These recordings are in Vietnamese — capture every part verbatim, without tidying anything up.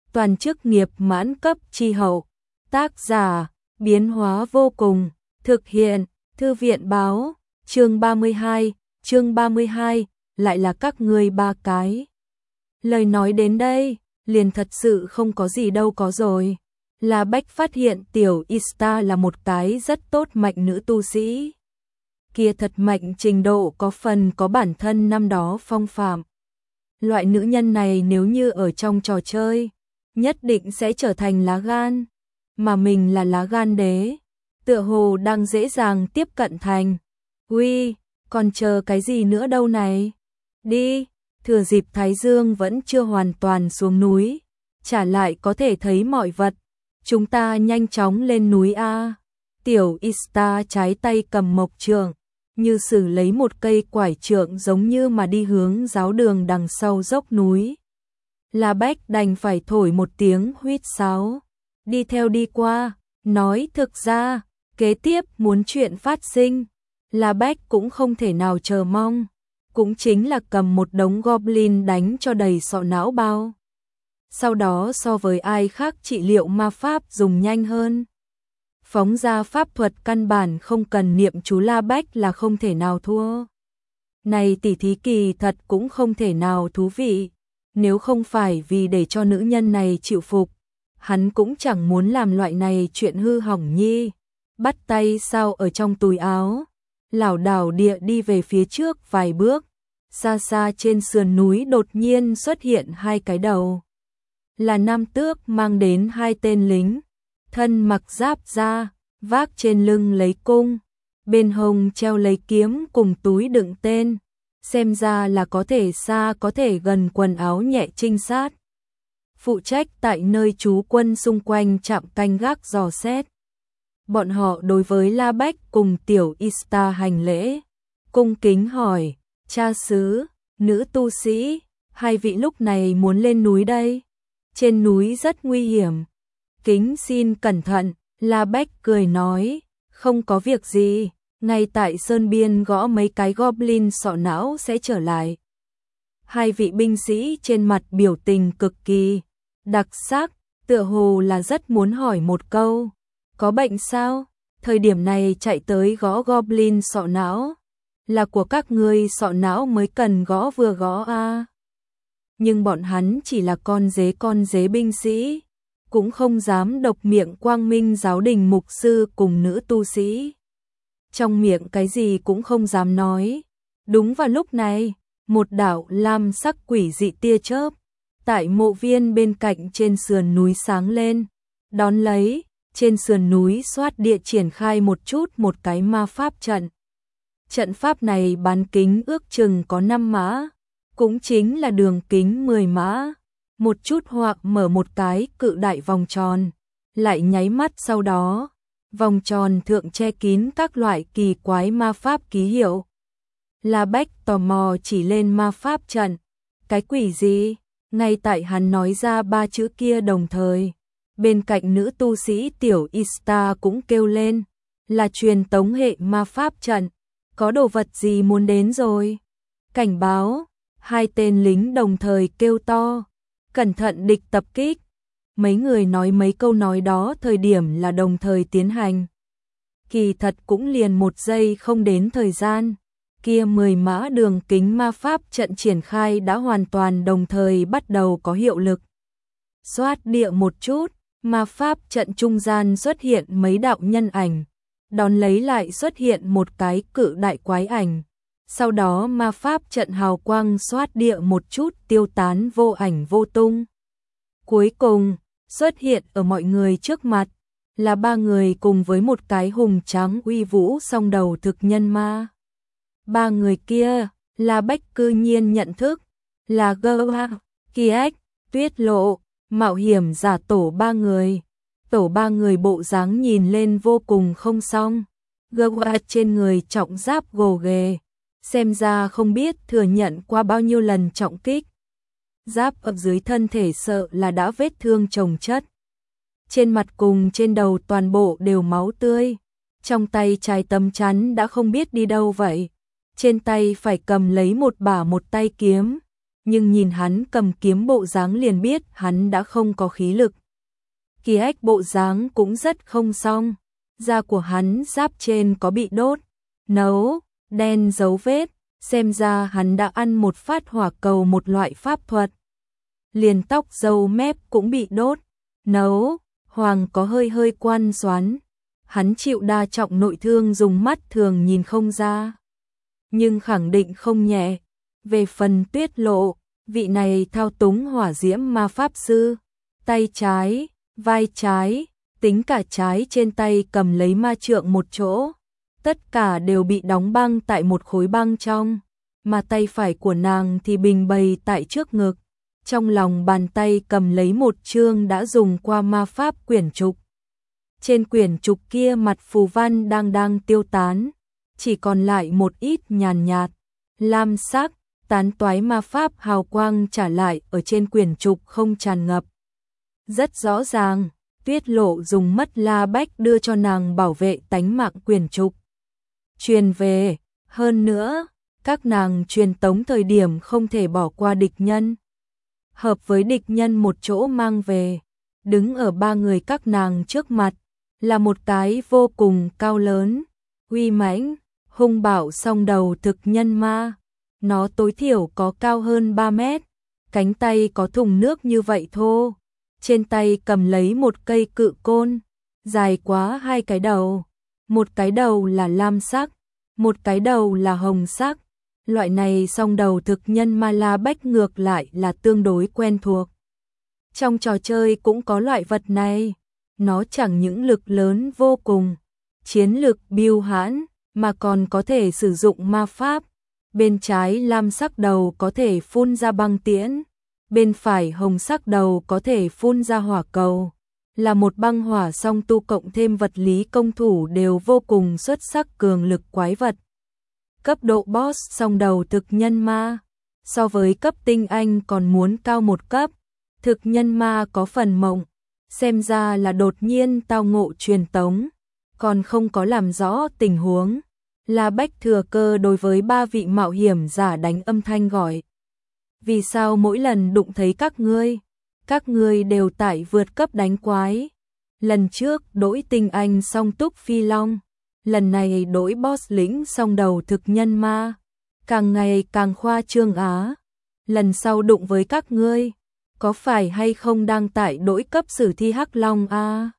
toàn chức nghiệp mãn cấp chi hậu. Tác giả, biến hóa vô cùng, thực hiện, thư viện báo, chương ba mươi hai, chương ba mươi hai, lại là các ngươi ba cái. Lời nói đến đây, liền thật sự không có gì đâu có rồi. La Bách phát hiện tiểu Ista là một cái rất tốt mạnh nữ tu sĩ. Kia thật mạnh trình độ có phần có bản thân năm đó phong phạm. Loại nữ nhân này nếu như ở trong trò chơi, nhất định sẽ trở thành lá gan. Mà mình là lá gan đế, tựa hồ đang dễ dàng tiếp cận thành. Uy, còn chờ cái gì nữa đâu này? Đi, thừa dịp Thái Dương vẫn chưa hoàn toàn xuống núi, trả lại có thể thấy mọi vật. Chúng ta nhanh chóng lên núi A. Tiểu Ista trái tay cầm mộc trượng, như sử lấy một cây quải trượng giống như mà đi hướng giáo đường đằng sau dốc núi. La Bách đành phải thổi một tiếng huýt sáo, đi theo đi qua, nói thực ra, kế tiếp muốn chuyện phát sinh, La Bách cũng không thể nào chờ mong, cũng chính là cầm một đống goblin đánh cho đầy sọ não bao. Sau đó so với ai khác trị liệu ma pháp dùng nhanh hơn. Phóng ra pháp thuật căn bản không cần niệm chú La Bách là không thể nào thua. Này tỉ thí kỳ thật cũng không thể nào thú vị, nếu không phải vì để cho nữ nhân này chịu phục, hắn cũng chẳng muốn làm loại này chuyện hư hỏng nhi. Bắt tay sao ở trong túi áo, lảo đảo địa đi về phía trước vài bước, xa xa trên sườn núi đột nhiên xuất hiện hai cái đầu. Là nam tước mang đến hai tên lính, thân mặc giáp da, vác trên lưng lấy cung, bên hông treo lấy kiếm cùng túi đựng tên, xem ra là có thể xa có thể gần quần áo nhẹ trinh sát. Phụ trách tại nơi trú quân xung quanh trạm canh gác dò xét. Bọn họ đối với La Bách cùng tiểu Ista hành lễ, cung kính hỏi, cha xứ, nữ tu sĩ, hai vị lúc này muốn lên núi đây. Trên núi rất nguy hiểm. Kính xin cẩn thận, La Bách cười nói, không có việc gì, ngay tại sơn biên gõ mấy cái goblin sọ não sẽ trở lại. Hai vị binh sĩ trên mặt biểu tình cực kỳ đặc sắc, tựa hồ là rất muốn hỏi một câu, có bệnh sao? Thời điểm này chạy tới gõ goblin sọ não, là của các ngươi sọ não mới cần gõ vừa gõ a. Nhưng bọn hắn chỉ là con dế con dế binh sĩ, cũng không dám độc miệng quang minh giáo đình mục sư cùng nữ tu sĩ. Trong miệng cái gì cũng không dám nói. Đúng vào lúc này, một đạo lam sắc quỷ dị tia chớp, tại mộ viên bên cạnh trên sườn núi sáng lên. Đón lấy, trên sườn núi xoát địa triển khai một chút một cái ma pháp trận. Trận pháp này bán kính ước chừng có năm mã. Cũng chính là đường kính mười mã, một chút hoặc mở một cái cự đại vòng tròn, lại nháy mắt sau đó, vòng tròn thượng che kín các loại kỳ quái ma pháp ký hiệu. La Bách tò mò chỉ lên ma pháp trận, cái quỷ gì? Ngay tại hắn nói ra ba chữ kia đồng thời, bên cạnh nữ tu sĩ tiểu Ista cũng kêu lên, là truyền tống hệ ma pháp trận, có đồ vật gì muốn đến rồi? Cảnh báo! Hai tên lính đồng thời kêu to, cẩn thận địch tập kích. Mấy người nói mấy câu nói đó thời điểm là đồng thời tiến hành. Kỳ thật cũng liền một giây không đến thời gian, kia mười mã đường kính ma pháp trận triển khai đã hoàn toàn đồng thời bắt đầu có hiệu lực. Xoát địa một chút, ma pháp trận trung gian xuất hiện mấy đạo nhân ảnh, đón lấy lại xuất hiện một cái cự đại quái ảnh. Sau đó ma pháp trận hào quang xoát địa một chút tiêu tán vô ảnh vô tung. Cuối cùng, xuất hiện ở mọi người trước mặt, là ba người cùng với một cái hùng tráng uy vũ song đầu thực nhân ma. Ba người kia, La Bách cư nhiên nhận thức, là Gơ, Kiếc, Tuyết Lộ, mạo hiểm giả tổ ba người. Tổ ba người bộ dáng nhìn lên vô cùng không xong. Gơ trên người trọng giáp gồ ghề. Xem ra không biết thừa nhận qua bao nhiêu lần trọng kích. Giáp ở dưới thân thể sợ là đã vết thương chồng chất. Trên mặt cùng trên đầu toàn bộ đều máu tươi. Trong tay trái tấm chắn đã không biết đi đâu vậy. Trên tay phải cầm lấy một bả một tay kiếm. nhưng nhìn hắn cầm kiếm bộ dáng liền biết hắn đã không có khí lực. Kỳ ách bộ dáng cũng rất không xong, da của hắn giáp trên có bị đốt, nấu, đen dấu vết, xem ra hắn đã ăn một phát hỏa cầu một loại pháp thuật. Liền tóc râu mép cũng bị đốt, nấu, hoàng có hơi hơi quan xoắn. Hắn chịu đa trọng nội thương dùng mắt thường nhìn không ra, nhưng khẳng định không nhẹ. Về phần Tuyết Lộ, vị này thao túng hỏa diễm ma pháp sư, tay trái, vai trái, tính cả trái trên tay cầm lấy ma trượng một chỗ, tất cả đều bị đóng băng tại một khối băng trong, mà tay phải của nàng thì bình bày tại trước ngực, trong lòng bàn tay cầm lấy một chương đã dùng qua ma pháp quyển trục. Trên quyển trục kia mặt phù văn đang đang tiêu tán, chỉ còn lại một ít nhàn nhạt, lam sắc, tán toái ma pháp hào quang trả lại ở trên quyển trục không tràn ngập. Rất rõ ràng, Tuyết Lộ dùng mất La Bách đưa cho nàng bảo vệ tánh mạng quyển trục. Truyền về, hơn nữa, các nàng truyền tống thời điểm không thể bỏ qua địch nhân. Hợp với địch nhân một chỗ mang về, đứng ở ba người các nàng trước mặt, là một cái vô cùng cao lớn, uy mãnh, hung bạo song đầu thực nhân ma. Nó tối thiểu có cao hơn ba mét, cánh tay có thùng nước như vậy thô, trên tay cầm lấy một cây cự côn, dài quá hai cái đầu, một cái đầu là lam sắc, một cái đầu là hồng sắc. Loại này song đầu thực nhân ma La Bách ngược lại là tương đối quen thuộc. Trong trò chơi cũng có loại vật này, nó chẳng những lực lớn vô cùng, chiến lực biêu hãn, mà còn có thể sử dụng ma pháp. Bên trái lam sắc đầu có thể phun ra băng tiễn, bên phải hồng sắc đầu có thể phun ra hỏa cầu, là một băng hỏa song tu cộng thêm vật lý công thủ đều vô cùng xuất sắc cường lực quái vật. Cấp độ boss song đầu thực nhân ma, so với cấp tinh anh còn muốn cao một cấp. Thực nhân ma có phần mộng, xem ra là đột nhiên tao ngộ truyền tống, còn không có làm rõ tình huống. La Bách thừa cơ đối với ba vị mạo hiểm giả đánh âm thanh gọi. Vì sao mỗi lần đụng thấy các ngươi, các ngươi đều tại vượt cấp đánh quái? Lần trước đỗi tinh anh song túc phi long, lần này đỗi boss lĩnh song đầu thực nhân ma, càng ngày càng khoa trương á. Lần sau đụng với các ngươi, có phải hay không đang tại đỗi cấp sử thi hắc long a?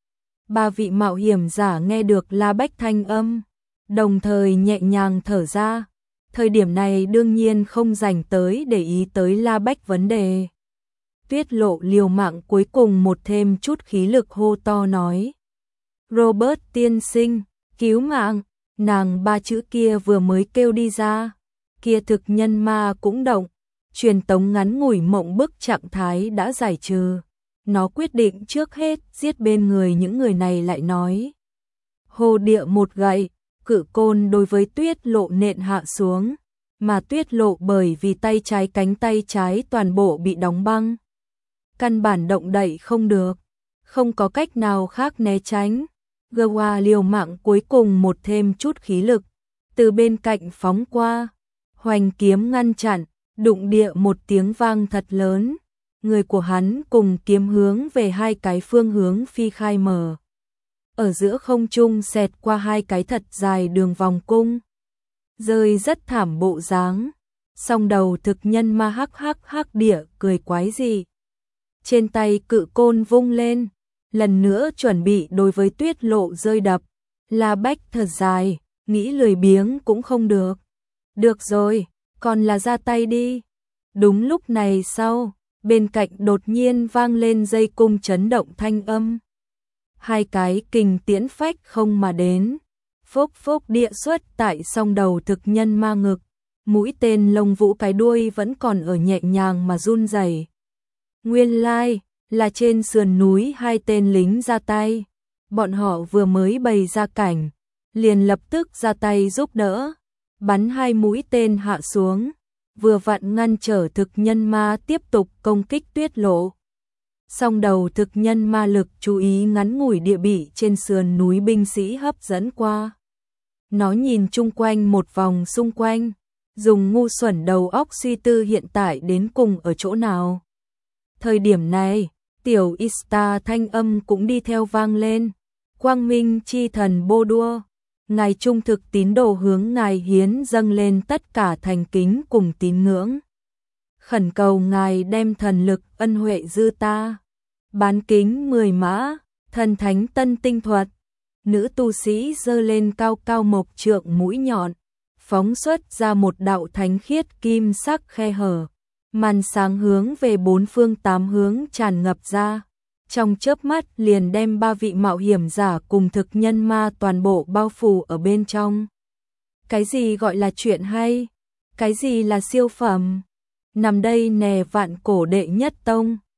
Ba vị mạo hiểm giả nghe được La Bách thanh âm, đồng thời nhẹ nhàng thở ra. Thời điểm này đương nhiên không dành tới để ý tới La Bách vấn đề. Tuyết Lộ liều mạng cuối cùng một thêm chút khí lực hô to nói: Robert tiên sinh, cứu mạng! Nàng ba chữ kia vừa mới kêu đi ra, kia thực nhân ma cũng động, truyền tống ngắn ngủi mộng bức trạng thái đã giải trừ. Nó quyết định trước hết giết bên người những người này lại nói. Hồ địa một gậy, cự côn đối với Tuyết Lộ nện hạ xuống, mà Tuyết Lộ bởi vì tay trái cánh tay trái toàn bộ bị đóng băng, căn bản động đậy không được, không có cách nào khác né tránh. Gwa liều mạng cuối cùng một thêm chút khí lực, từ bên cạnh phóng qua, hoành kiếm ngăn chặn, đụng địa một tiếng vang thật lớn, người của hắn cùng kiếm hướng về hai cái phương hướng phi khai mở. Ở giữa không trung xẹt qua hai cái thật dài đường vòng cung, rơi rất thảm bộ dáng. Song đầu thực nhân ma hắc hắc hắc địa cười quái gì. Trên tay cự côn vung lên, lần nữa chuẩn bị đối với Tuyết Lộ rơi đập. La Bách thở dài, nghĩ lười biếng cũng không được. Được rồi, còn là ra tay đi. Đúng lúc này sau, bên cạnh đột nhiên vang lên dây cung chấn động thanh âm. Hai cái kình tiễn phách không mà đến, phốc phốc địa xuất tại song đầu thực nhân ma ngực, mũi tên lông vũ cái đuôi vẫn còn ở nhẹ nhàng mà run rẩy. Nguyên lai là trên sườn núi hai tên lính ra tay, bọn họ vừa mới bày ra cảnh, liền lập tức ra tay giúp đỡ, bắn hai mũi tên hạ xuống, vừa vặn ngăn trở thực nhân ma tiếp tục công kích Tuyết Lộ. Song đầu thực nhân ma lực chú ý ngắn ngủi địa bị trên sườn núi binh sĩ hấp dẫn qua. Nó nhìn chung quanh một vòng xung quanh, dùng ngu xuẩn đầu óc suy tư hiện tại đến cùng ở chỗ nào. Thời điểm này, tiểu Ista thanh âm cũng đi theo vang lên. Quang Minh chi thần Bô Đua, ngài trung thực tín đồ hướng ngài hiến dâng lên tất cả thành kính cùng tín ngưỡng. Khẩn cầu ngài đem thần lực ân huệ dư ta. Bán kính mười mã, thần thánh tân tinh thuật. Nữ tu sĩ giơ lên cao cao mộc trượng mũi nhọn, phóng xuất ra một đạo thánh khiết kim sắc khe hở. Màn sáng hướng về bốn phương tám hướng tràn ngập ra. Trong chớp mắt liền đem ba vị mạo hiểm giả cùng thực nhân ma toàn bộ bao phủ ở bên trong. Cái gì gọi là chuyện hay? Cái gì là siêu phẩm? Nằm đây nè vạn cổ đệ nhất tông.